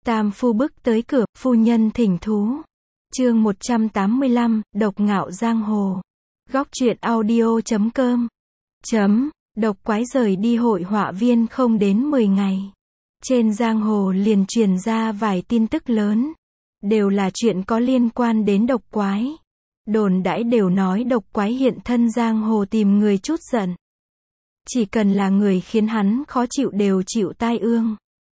Tam phu bước tới cửa, phu nhân thỉnh thú. Chương 185, độc ngạo giang hồ. Góc truyện audio.com. Độc quái rời đi hội họa viên không đến 10 ngày. Trên giang hồ liền truyền ra vài tin tức lớn. Đều là chuyện có liên quan đến độc quái. Đồn đãi đều nói độc quái hiện thân giang hồ tìm người chút giận. Chỉ cần là người khiến hắn khó chịu đều chịu tai ương.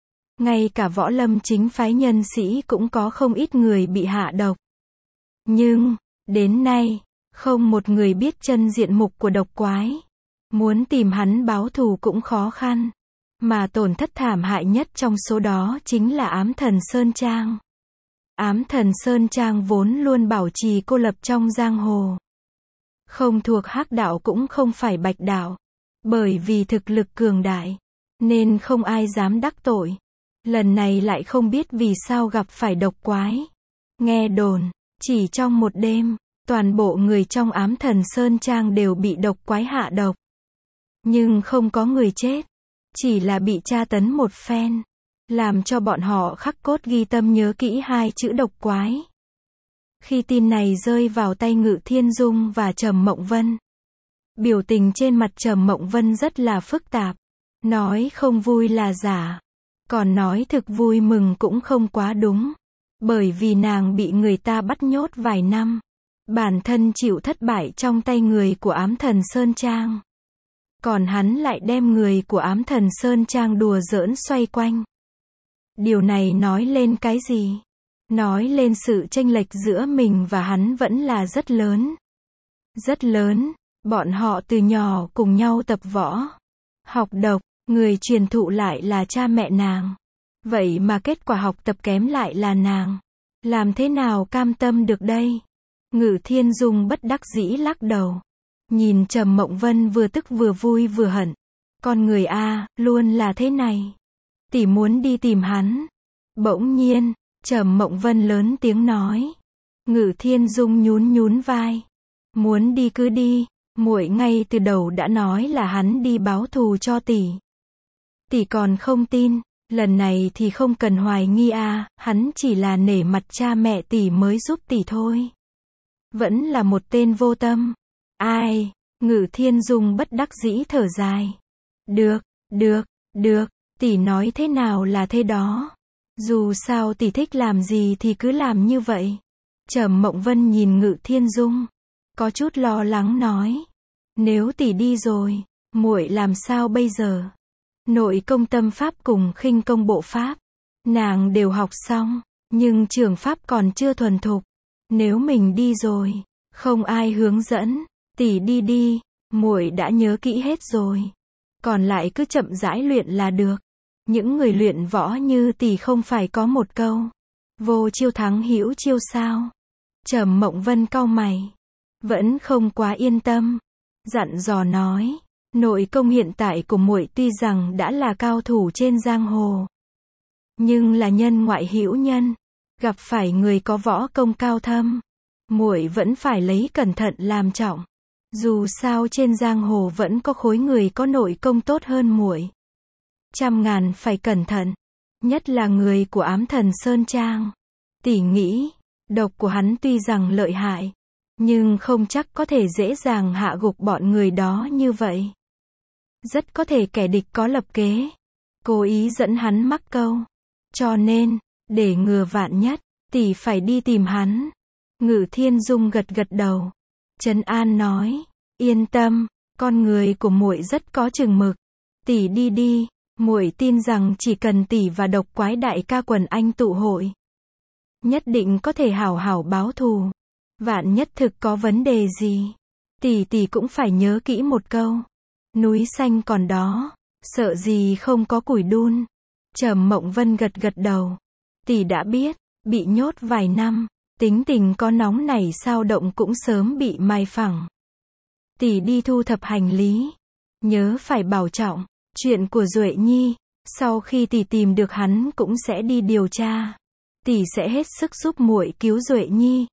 Ngay cả võ lâm chính phái nhân sĩ cũng có không ít người bị hạ độc. Nhưng, đến nay, không một người biết chân diện mục của độc quái. Muốn tìm hắn báo thù cũng khó khăn. Mà tổn thất thảm hại nhất trong số đó chính là ám thần Sơn Trang. Ám thần Sơn Trang vốn luôn bảo trì cô lập trong giang hồ. Không thuộc Hắc đạo cũng không phải Bạch đạo. Bởi vì thực lực cường đại, nên không ai dám đắc tội. Lần này lại không biết vì sao gặp phải độc quái. Nghe đồn, chỉ trong một đêm, toàn bộ người trong ám thần Sơn Trang đều bị độc quái hạ độc. Nhưng không có người chết, chỉ là bị tra tấn một phen, làm cho bọn họ khắc cốt ghi tâm nhớ kỹ hai chữ độc quái. Khi tin này rơi vào tay Ngự Thiên Dung và Trầm Mộng Vân, biểu tình trên mặt Trầm Mộng Vân rất là phức tạp. Nói không vui là giả, còn nói thực vui mừng cũng không quá đúng. Bởi vì nàng bị người ta bắt nhốt vài năm, bản thân chịu thất bại trong tay người của ám thần Sơn Trang. Còn hắn lại đem người của ám thần Sơn Trang đùa giỡn xoay quanh. Điều này nói lên cái gì? Nói lên sự chênh lệch giữa mình và hắn vẫn là rất lớn. Rất lớn, bọn họ từ nhỏ cùng nhau tập võ, học độc, người truyền thụ lại là cha mẹ nàng. Vậy mà kết quả học tập kém lại là nàng. Làm thế nào cam tâm được đây? Ngự Thiên Dung bất đắc dĩ lắc đầu. Nhìn Trầm Mộng Vân vừa tức vừa vui vừa hận. Con người a, luôn là thế này. Tỷ muốn đi tìm hắn. Bỗng nhiên, Trầm Mộng Vân lớn tiếng nói. Ngự Thiên Dung nhún nhún vai. Muốn đi cứ đi, muội ngay từ đầu đã nói là hắn đi báo thù cho tỷ. Tỷ còn không tin, lần này thì không cần hoài nghi a, hắn chỉ là nể mặt cha mẹ tỷ mới giúp tỷ thôi. Vẫn là một tên vô tâm. Ai? Ngự Thiên Dung bất đắc dĩ thở dài. Được, tỷ nói thế nào là thế đó. Dù sao tỷ thích làm gì thì cứ làm như vậy. Trầm Mộng Vân nhìn Ngự Thiên Dung, có chút lo lắng nói. Nếu tỷ đi rồi, muội làm sao bây giờ? Nội công tâm pháp cùng khinh công bộ pháp, nàng đều học xong, nhưng trường pháp còn chưa thuần thục. Nếu mình đi rồi, không ai hướng dẫn, tỷ đi đi, muội đã nhớ kỹ hết rồi. Còn lại cứ chậm rãi luyện là được. Những người luyện võ như tỷ không phải có một câu vô chiêu thắng hữu chiêu sao? Trầm Mộng Vân cau mày, vẫn không quá yên tâm, dặn dò nói. Nội công hiện tại của muội tuy rằng đã là cao thủ trên giang hồ, nhưng là nhân ngoại hữu nhân, gặp phải người có võ công cao thâm, muội vẫn phải lấy cẩn thận làm trọng. Dù sao trên giang hồ vẫn có khối người có nội công tốt hơn muội. Trăm ngàn phải cẩn thận, nhất là người của ám thần Sơn Trang. Tỷ nghĩ, độc của hắn tuy rằng lợi hại, nhưng không chắc có thể dễ dàng hạ gục bọn người đó như vậy. Rất có thể kẻ địch có lập kế, cố ý dẫn hắn mắc câu. Cho nên, để ngừa vạn nhất, tỷ phải đi tìm hắn. Ngự Thiên Dung gật gật đầu, trấn an nói. Yên tâm, con người của muội rất có chừng mực. Tỷ đi đi, muội tin rằng chỉ cần tỷ và độc quái đại ca quần anh tụ hội, nhất định có thể hảo hảo báo thù. Vạn nhất thực có vấn đề gì, tỷ cũng phải nhớ kỹ một câu. Núi xanh còn đó, sợ gì không có củi đun. Trầm Mộng Vân gật gật đầu. Tỷ đã biết, bị nhốt vài năm, tính tình có nóng nảy sao động cũng sớm bị mai phẳng. Tỷ đi thu thập hành lý, nhớ phải bảo trọng. Chuyện của Duệ Nhi, sau khi tỷ tìm được hắn cũng sẽ đi điều tra. Tỷ sẽ hết sức giúp muội cứu Duệ Nhi.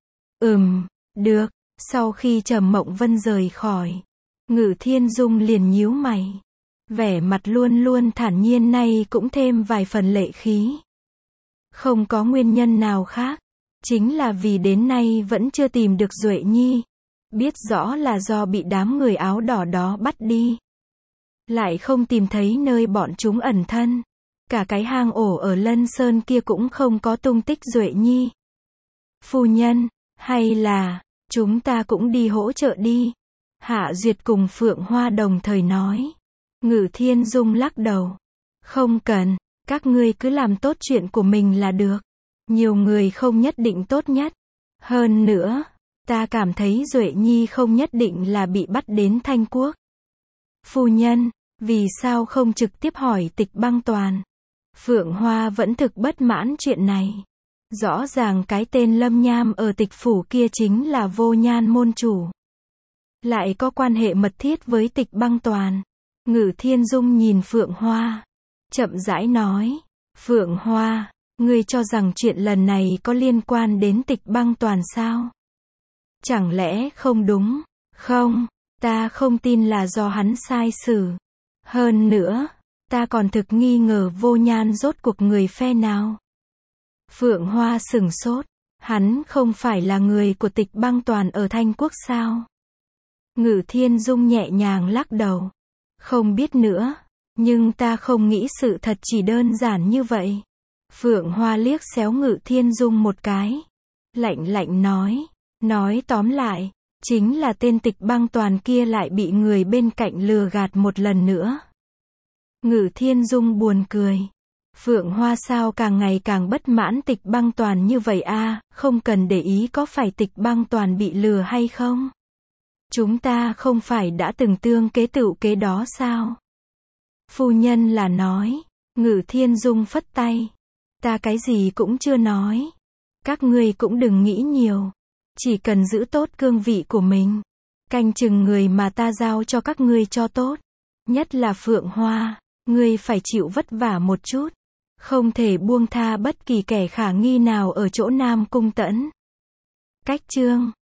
Được. Sau khi Trầm Mộng Vân rời khỏi, Ngự Thiên Dung liền nhíu mày. Vẻ mặt luôn luôn thản nhiên nay cũng thêm vài phần lệ khí. Không có nguyên nhân nào khác. Chính là vì đến nay vẫn chưa tìm được Duệ Nhi. Biết rõ là do bị đám người áo đỏ đó bắt đi. Lại không tìm thấy nơi bọn chúng ẩn thân. Cả cái hang ổ ở Lân Sơn kia cũng không có tung tích Duệ Nhi. Phu nhân, hay là, chúng ta cũng đi hỗ trợ đi. Hạ Duyệt cùng Phượng Hoa đồng thời nói. Ngự Thiên Dung lắc đầu. Không cần, các ngươi cứ làm tốt chuyện của mình là được. Nhiều người không nhất định tốt nhất. Hơn nữa, ta cảm thấy Duệ Nhi không nhất định là bị bắt đến Thanh Quốc. Phu nhân, vì sao không trực tiếp hỏi Tịch Băng Toàn? Phượng Hoa vẫn thực bất mãn chuyện này. Rõ ràng cái tên Lâm Nham ở Tịch Phủ kia chính là Vô Nhan môn chủ. Lại có quan hệ mật thiết với Tịch Băng Toàn. Ngự Thiên Dung nhìn Phượng Hoa. Chậm rãi nói. Phượng Hoa, ngươi cho rằng chuyện lần này có liên quan đến Tịch Băng Toàn sao? Chẳng lẽ không đúng? Không, ta không tin là do hắn sai xử. Hơn nữa, ta còn thực nghi ngờ Vô Nhan rốt cuộc người phe nào. Phượng Hoa sửng sốt. Hắn không phải là người của Tịch Băng Toàn ở Thanh Quốc sao? Ngự Thiên Dung nhẹ nhàng lắc đầu. Không biết nữa. Nhưng ta không nghĩ sự thật chỉ đơn giản như vậy. Phượng Hoa liếc xéo Ngự Thiên Dung một cái. Lạnh lạnh nói. Nói tóm lại, chính là tên Tịch Băng Toàn kia lại bị người bên cạnh lừa gạt một lần nữa. Ngự Thiên Dung buồn cười. Phượng Hoa sao càng ngày càng bất mãn Tịch Băng Toàn như vậy a, không cần để ý có phải Tịch Băng Toàn bị lừa hay không. Chúng ta không phải đã từng tương kế tựu kế đó sao? Phu nhân là nói. Ngự Thiên Dung phất tay. Ta cái gì cũng chưa nói. Các ngươi cũng đừng nghĩ nhiều. Chỉ cần giữ tốt cương vị của mình. Canh chừng người mà ta giao cho các ngươi cho tốt. Nhất là Phượng Hoa. Ngươi phải chịu vất vả một chút. Không thể buông tha bất kỳ kẻ khả nghi nào ở chỗ Nam Cung Tẫn. Cách chương